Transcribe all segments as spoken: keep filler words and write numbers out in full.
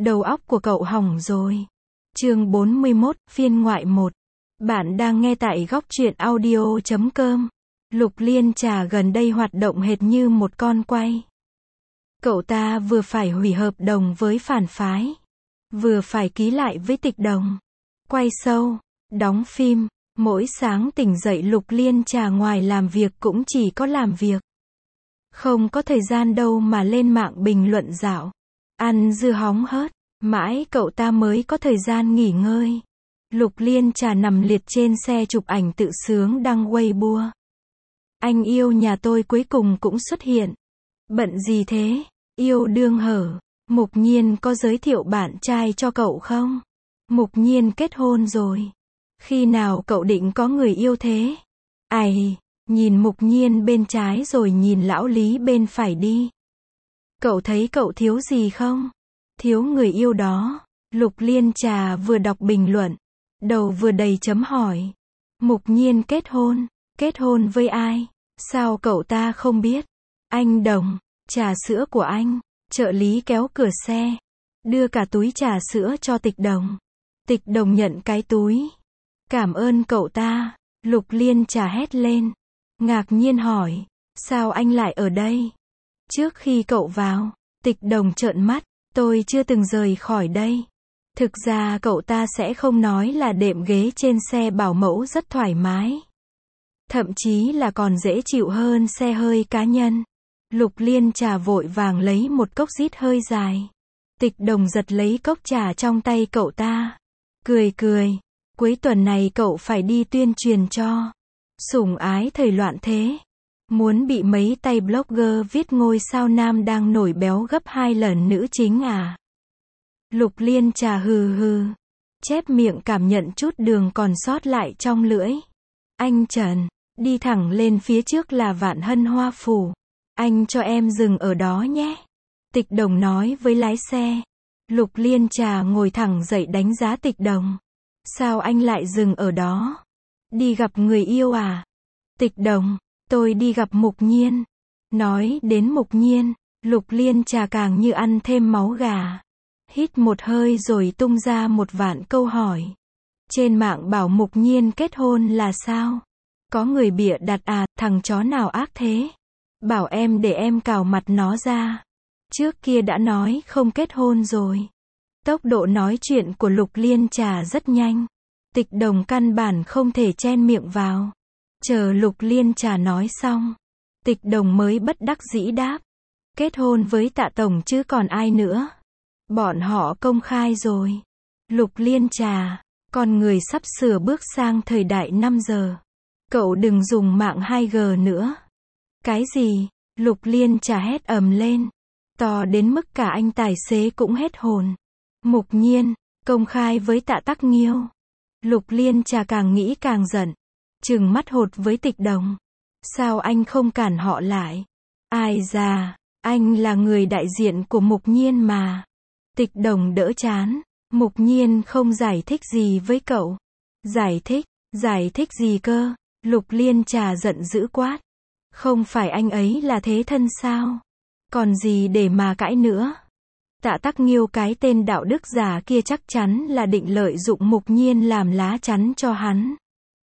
Đầu óc của cậu hỏng rồi. Chương bốn mươi mốt, phiên ngoại một. Bạn đang nghe tại góc truyện audio chấm com. Lục Liên Trà gần đây hoạt động hệt như một con quay. Cậu ta vừa phải hủy hợp đồng với phản phái, vừa phải ký lại với Tịch Đồng, quay show, đóng phim. Mỗi sáng tỉnh dậy Lục Liên Trà ngoài làm việc cũng chỉ có làm việc. Không có thời gian đâu mà lên mạng bình luận dạo, ăn dưa hóng hớt. Mãi cậu ta mới có thời gian nghỉ ngơi. Lục Liên Trà nằm liệt trên xe chụp ảnh tự sướng đăng Weibo. Anh yêu nhà tôi cuối cùng cũng xuất hiện. Bận gì thế? Yêu đương hở? Mục Nhiên có giới thiệu bạn trai cho cậu không? Mục Nhiên kết hôn rồi. Khi nào cậu định có người yêu thế? Ày, nhìn Mục Nhiên bên trái rồi nhìn lão Lý bên phải đi. Cậu thấy cậu thiếu gì không? Thiếu người yêu đó. Lục Liên Trà vừa đọc bình luận, đầu vừa đầy chấm hỏi. Mục Nhiên kết hôn? Kết hôn với ai? Sao cậu ta không biết? Anh Đồng, trà sữa của anh. Trợ lý kéo cửa xe, đưa cả túi trà sữa cho Tịch Đồng. Tịch Đồng nhận cái túi. Cảm ơn cậu ta. Lục Liên Trà hét lên, ngạc nhiên hỏi, sao anh lại ở đây? Trước khi cậu vào, Tịch Đồng trợn mắt, tôi chưa từng rời khỏi đây. Thực ra cậu ta sẽ không nói là đệm ghế trên xe bảo mẫu rất thoải mái. Thậm chí là còn dễ chịu hơn xe hơi cá nhân. Lục Liên Trà vội vàng lấy một cốc rít hơi dài. Tịch Đồng giật lấy cốc trà trong tay cậu ta. Cười cười, cuối tuần này cậu phải đi tuyên truyền cho. Sủng ái thời loạn thế. Muốn bị mấy tay blogger viết ngôi sao nam đang nổi béo gấp hai lần nữ chính à? Lục Liên Trà hừ hừ, chép miệng cảm nhận chút đường còn sót lại trong lưỡi. Anh Trần, đi thẳng lên phía trước là Vạn Hân Hoa Phủ. Anh cho em dừng ở đó nhé. Tịch Đồng nói với lái xe. Lục Liên Trà ngồi thẳng dậy đánh giá Tịch Đồng. Sao anh lại dừng ở đó? Đi gặp người yêu à? Tịch Đồng, tôi đi gặp Mục Nhiên. Nói đến Mục Nhiên, Lục Liên Trà càng như ăn thêm máu gà. Hít một hơi rồi tung ra một vạn câu hỏi. Trên mạng bảo Mục Nhiên kết hôn là sao? Có người bịa đặt à, thằng chó nào ác thế? Bảo em để em cào mặt nó ra. Trước kia đã nói không kết hôn rồi. Tốc độ nói chuyện của Lục Liên Trà rất nhanh. Tịch Đồng căn bản không thể chen miệng vào. Chờ Lục Liên Trà nói xong, Tịch Đồng mới bất đắc dĩ đáp. Kết hôn với Tạ Tổng chứ còn ai nữa. Bọn họ công khai rồi. Lục Liên Trà, con người sắp sửa bước sang thời đại năm giờ. Cậu đừng dùng mạng hai G nữa. Cái gì? Lục Liên Trà hét ầm lên. To đến mức cả anh tài xế cũng hết hồn. Mục Nhiên, công khai với Tạ Tắc Nghiêu. Lục Liên Trà càng nghĩ càng giận. Trừng mắt hột với Tịch Đồng. Sao anh không cản họ lại? Ai già, anh là người đại diện của Mục Nhiên mà. Tịch Đồng đỡ chán. Mục Nhiên không giải thích gì với cậu. Giải thích? Giải thích gì cơ? Lục Liên Trà giận dữ quát. Không phải anh ấy là thế thân sao? Còn gì để mà cãi nữa? Tạ Tắc Nghiêu cái tên đạo đức giả kia chắc chắn là định lợi dụng Mục Nhiên làm lá chắn cho hắn.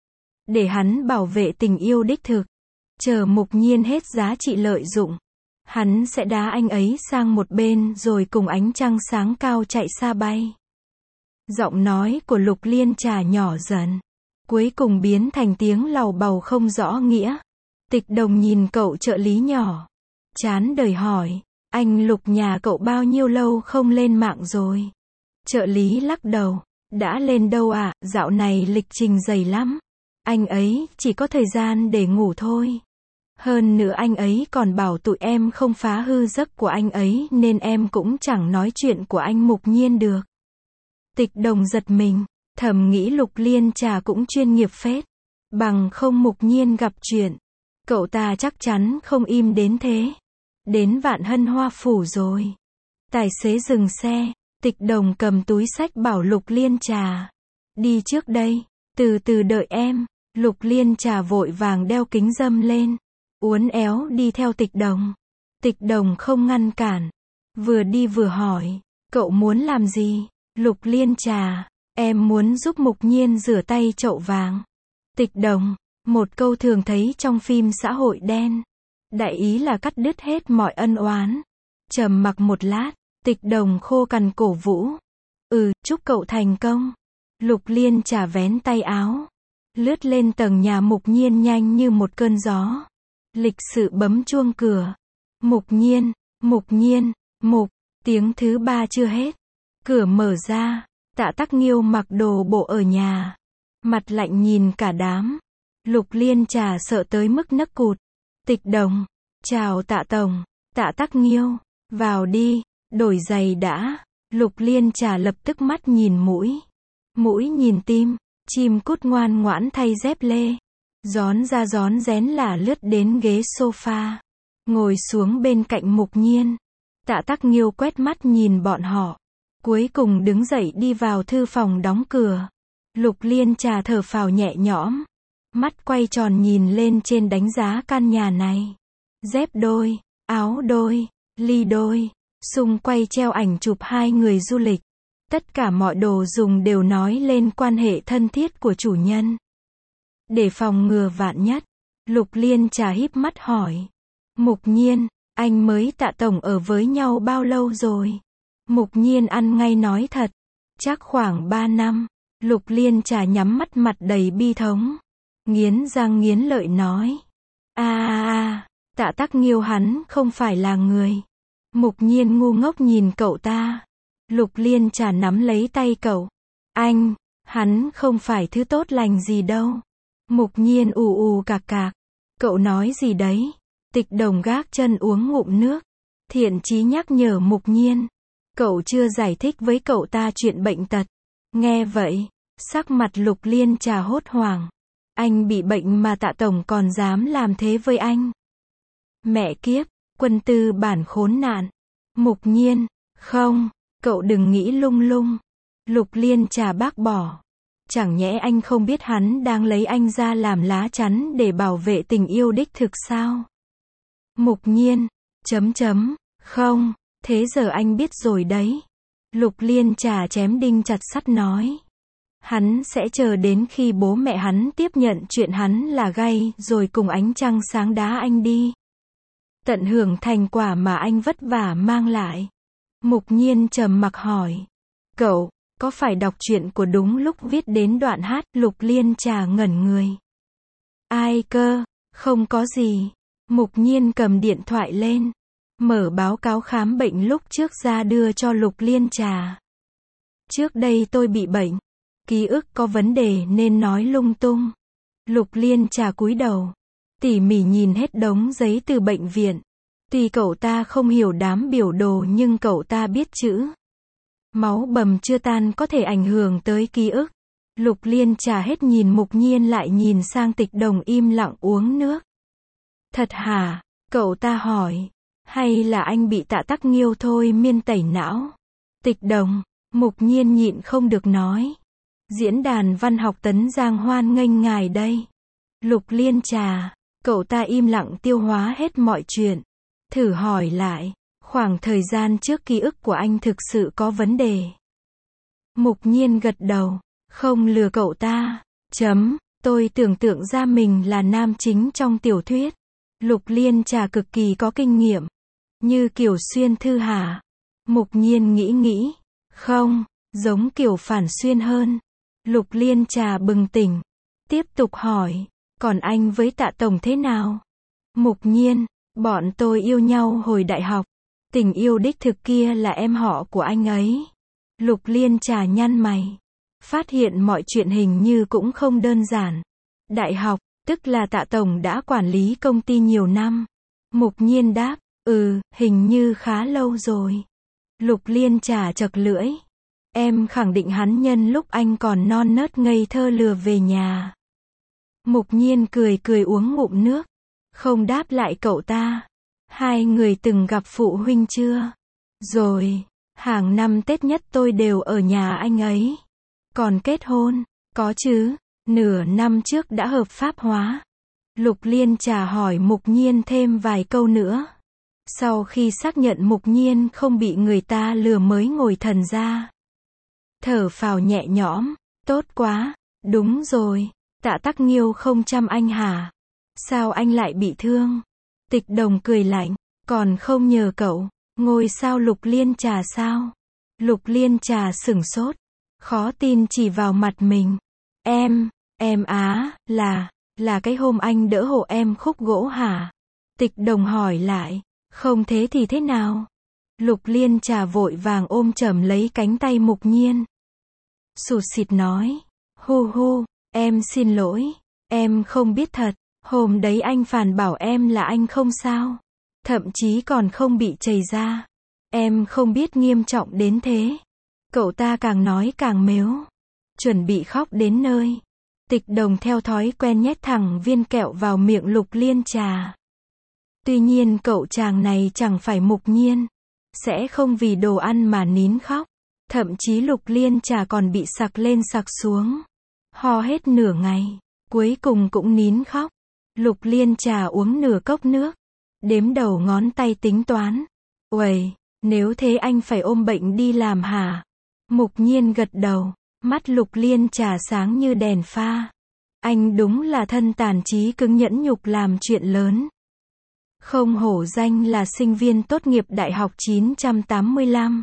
Để hắn bảo vệ tình yêu đích thực. Chờ Mục Nhiên hết giá trị lợi dụng, hắn sẽ đá anh ấy sang một bên rồi cùng ánh trăng sáng cao chạy xa bay. Giọng nói của Lục Liên Trà nhỏ dần, cuối cùng biến thành tiếng lầu bầu không rõ nghĩa. Tịch Đồng nhìn cậu trợ lý nhỏ, chán đời hỏi, anh Lục nhà cậu bao nhiêu lâu không lên mạng rồi? Trợ lý lắc đầu, đã lên đâu ạ, à? Dạo này lịch trình dày lắm. Anh ấy chỉ có thời gian để ngủ thôi. Hơn nữa anh ấy còn bảo tụi em không phá hư giấc của anh ấy nên em cũng chẳng nói chuyện của anh Mục Nhiên được. Tịch Đồng giật mình, thầm nghĩ Lục Liên Trà cũng chuyên nghiệp phết. Bằng không Mục Nhiên gặp chuyện, cậu ta chắc chắn không im đến thế. Đến Vạn Hân Hoa Phủ rồi. Tài xế dừng xe, Tịch Đồng cầm túi xách bảo Lục Liên Trà. Đi trước đây, từ từ đợi em. Lục Liên Trà vội vàng đeo kính râm lên, uốn éo đi theo Tịch Đồng. Tịch Đồng không ngăn cản, vừa đi vừa hỏi, Cậu muốn làm gì? Lục Liên Trà, em muốn giúp Mục Nhiên rửa tay chậu vàng. Tịch Đồng, một câu thường thấy trong phim xã hội đen. Đại ý là cắt đứt hết mọi ân oán. Trầm mặc một lát, Tịch Đồng khô cằn cổ vũ. Ừ, chúc cậu thành công. Lục Liên Trà vén tay áo, lướt lên tầng nhà Mục Nhiên nhanh như một cơn gió. Lịch sự bấm chuông cửa. Mục Nhiên, Mục Nhiên, Mục, tiếng thứ ba chưa hết. Cửa mở ra, Tạ Tắc Nghiêu mặc đồ bộ ở nhà. Mặt lạnh nhìn cả đám. Lục Liên Trà sợ tới mức nấc cụt. Tịch Đồng, chào Tạ Tổng. Tạ Tắc Nghiêu, vào đi, đổi giày đã. Lục Liên Trà lập tức mắt nhìn mũi. Mũi nhìn tim, chim cút ngoan ngoãn thay dép lê. Gión ra gión rén là lướt đến ghế sofa. Ngồi xuống bên cạnh Mục Nhiên. Tạ Tắc Nghiêu quét mắt nhìn bọn họ. Cuối cùng đứng dậy đi vào thư phòng đóng cửa. Lục Liên Trà thở phào nhẹ nhõm. Mắt quay tròn nhìn lên trên đánh giá căn nhà này. Dép đôi, áo đôi, ly đôi. Xung quay treo ảnh chụp hai người du lịch. Tất cả mọi đồ dùng đều nói lên quan hệ thân thiết của chủ nhân. Để phòng ngừa vạn nhất, Lục Liên Trà híp mắt hỏi. Mục Nhiên, anh mới Tạ Tổng ở với nhau bao lâu rồi? Mục Nhiên ăn ngay nói thật. Chắc khoảng ba năm. Lục Liên Trà nhắm mắt mặt đầy bi thống. Nghiến răng nghiến lợi nói. a a a, Tạ Tắc Nghiêu hắn không phải là người. Mục Nhiên ngu ngốc nhìn cậu ta. Lục Liên Trà nắm lấy tay cậu. Anh, hắn không phải thứ tốt lành gì đâu. Mục Nhiên ù ù cạc cạc. Cậu nói gì đấy? Tịch Đồng gác chân uống ngụm nước. Thiện chí nhắc nhở Mục Nhiên. Cậu chưa giải thích với cậu ta chuyện bệnh tật. Nghe vậy, sắc mặt Lục Liên Trà hốt hoảng. Anh bị bệnh mà Tạ Tổng còn dám làm thế với anh. Mẹ kiếp, quân tư bản khốn nạn. Mục Nhiên, không, cậu đừng nghĩ lung lung. Lục Liên Trà bác bỏ. Chẳng nhẽ anh không biết hắn đang lấy anh ra làm lá chắn để bảo vệ tình yêu đích thực sao? Mục Nhiên, chấm chấm, không, thế giờ anh biết rồi đấy. Lục Liên Trà chém đinh chặt sắt nói. Hắn sẽ chờ đến khi bố mẹ hắn tiếp nhận chuyện hắn là gay rồi cùng ánh trăng sáng đá anh đi. Tận hưởng thành quả mà anh vất vả mang lại. Mục Nhiên trầm mặc hỏi. Cậu, có phải đọc truyện của đúng lúc viết đến đoạn hát? Lục Liên Trà ngẩn người. Ai cơ, không có gì. Mục Nhiên cầm điện thoại lên. Mở báo cáo khám bệnh lúc trước ra đưa cho Lục Liên Trà. Trước đây tôi bị bệnh. Ký ức có vấn đề nên nói lung tung. Lục Liên Trà cúi đầu. Tỉ mỉ nhìn hết đống giấy từ bệnh viện. Tuy cậu ta không hiểu đám biểu đồ nhưng cậu ta biết chữ. Máu bầm chưa tan có thể ảnh hưởng tới ký ức. Lục Liên Trà hết nhìn Mục Nhiên lại nhìn sang Tịch Đồng im lặng uống nước. Thật hả? Cậu ta hỏi. Hay là anh bị Tạ Tắc Nghiêu thôi miên tẩy não? Tịch Đồng, Mục Nhiên nhịn không được nói. Diễn đàn văn học Tấn Giang hoan nghênh ngài đây. Lục Liên Trà, cậu ta im lặng tiêu hóa hết mọi chuyện. Thử hỏi lại, khoảng thời gian trước ký ức của anh thực sự có vấn đề. Mục Nhiên gật đầu, không lừa cậu ta. Chấm, tôi tưởng tượng ra mình là nam chính trong tiểu thuyết. Lục Liên Trà cực kỳ có kinh nghiệm. Như Kiều Xuyên Thư hả? Mục Nhiên nghĩ nghĩ. Không, giống Kiều Phản Xuyên hơn. Lục Liên Trà bừng tỉnh. Tiếp tục hỏi, còn anh với Tạ Tổng thế nào? Mục Nhiên, bọn tôi yêu nhau hồi đại học. Tình yêu đích thực kia là em họ của anh ấy. Lục Liên Trà nhăn mày. Phát hiện mọi chuyện hình như cũng không đơn giản. Đại học, tức là Tạ Tổng đã quản lý công ty nhiều năm. Mục Nhiên đáp, ừ, hình như khá lâu rồi. Lục Liên Trà chật lưỡi. Em khẳng định hắn nhân lúc anh còn non nớt ngây thơ lừa về nhà. Mục Nhiên cười cười uống ngụm nước. Không đáp lại cậu ta. Hai người từng gặp phụ huynh chưa? Rồi, hàng năm Tết nhất tôi đều ở nhà anh ấy. Còn kết hôn? Có chứ, nửa năm trước đã hợp pháp hóa. Lục Liên Trà hỏi Mục Nhiên thêm vài câu nữa. Sau khi xác nhận Mục Nhiên không bị người ta lừa mới ngồi thần ra. Thở phào nhẹ nhõm, tốt quá, đúng rồi, Tạ Tắc Nghiêu không chăm anh hả? Sao anh lại bị thương? Tịch Đồng cười lạnh, còn không nhờ cậu, ngôi sao Lục Liên Trà sao? Lục Liên Trà sửng sốt, khó tin chỉ vào mặt mình. Em, em á, là, là cái hôm anh đỡ hộ em khúc gỗ hả? Tịch Đồng hỏi lại, không thế thì thế nào? Lục Liên Trà vội vàng ôm chầm lấy cánh tay Mục Nhiên. Sụt sịt nói, hu hu, em xin lỗi, em không biết thật, hôm đấy anh phàn bảo em là anh không sao, thậm chí còn không bị chảy ra. Em không biết nghiêm trọng đến thế. Cậu ta càng nói càng mếu, chuẩn bị khóc đến nơi. Tịch Đồng theo thói quen nhét thẳng viên kẹo vào miệng Lục Liên Trà. Tuy nhiên cậu chàng này chẳng phải Mục Nhiên, sẽ không vì đồ ăn mà nín khóc. Thậm chí Lục Liên Trà còn bị sặc lên sặc xuống, ho hết nửa ngày, cuối cùng cũng nín khóc. Lục Liên Trà uống nửa cốc nước, đếm đầu ngón tay tính toán. Uầy, nếu thế anh phải ôm bệnh đi làm hả? Mục Nhiên gật đầu, mắt Lục Liên Trà sáng như đèn pha. Anh đúng là thân tàn trí cứng nhẫn nhục làm chuyện lớn. Không hổ danh là sinh viên tốt nghiệp đại học chín trăm tám mươi lăm.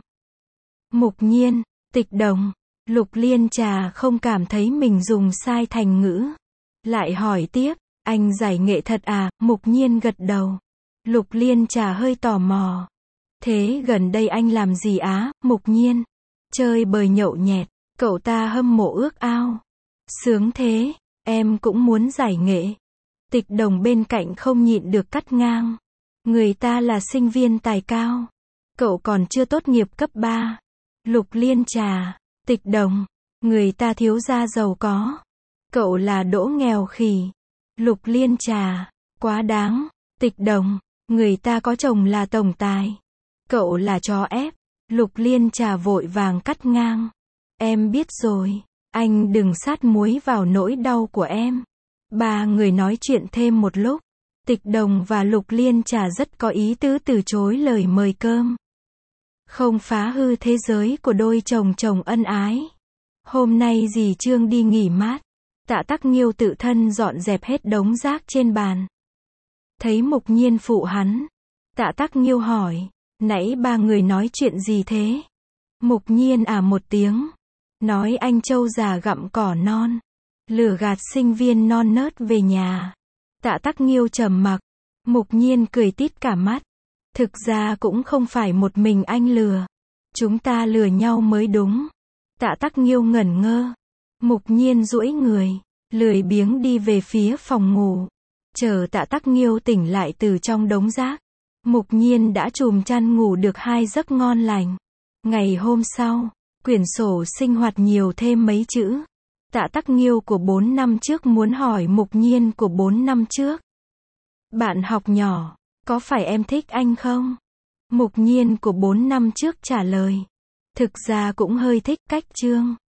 Mục Nhiên, Tịch Đồng, Lục Liên Trà không cảm thấy mình dùng sai thành ngữ. Lại hỏi tiếp, anh giải nghệ thật à? Mục Nhiên gật đầu. Lục Liên Trà hơi tò mò. Thế gần đây anh làm gì á? Mục Nhiên, chơi bời nhậu nhẹt, cậu ta hâm mộ ước ao. Sướng thế, em cũng muốn giải nghệ. Tịch Đồng bên cạnh không nhịn được cắt ngang. Người ta là sinh viên tài cao, cậu còn chưa tốt nghiệp cấp ba. Lục Liên Trà, Tịch Đồng, người ta thiếu gia giàu có, cậu là đỗ nghèo khỉ. Lục Liên Trà, quá đáng. Tịch Đồng, người ta có chồng là tổng tài, cậu là chó ép. Lục Liên Trà vội vàng cắt ngang. Em biết rồi, anh đừng sát muối vào nỗi đau của em. Ba người nói chuyện thêm một lúc. Tịch Đồng và Lục Liên Trà rất có ý tứ từ chối lời mời cơm. Không phá hư thế giới của đôi chồng chồng ân ái. Hôm nay dì Trương đi nghỉ mát. Tạ Tắc Nghiêu tự thân dọn dẹp hết đống rác trên bàn. Thấy Mục Nhiên phụ hắn. Tạ Tắc Nghiêu hỏi, nãy ba người nói chuyện gì thế? Mục Nhiên à một tiếng. Nói anh trâu già gặm cỏ non. Lừa gạt sinh viên non nớt về nhà. Tạ Tắc Nghiêu trầm mặc. Mục Nhiên cười tít cả mắt. Thực ra cũng không phải một mình anh lừa. Chúng ta lừa nhau mới đúng. Tạ Tắc Nghiêu ngẩn ngơ. Mục Nhiên duỗi người, lười biếng đi về phía phòng ngủ. Chờ Tạ Tắc Nghiêu tỉnh lại từ trong đống rác. Mục Nhiên đã chùm chăn ngủ được hai giấc ngon lành. Ngày hôm sau, quyển sổ sinh hoạt nhiều thêm mấy chữ. Tạ Tắc Nghiêu của bốn năm trước muốn hỏi Mục Nhiên của bốn năm trước. Bạn học nhỏ, có phải em thích anh không? Mục Nhiên của bốn năm trước trả lời. Thực ra cũng hơi thích cách Trương.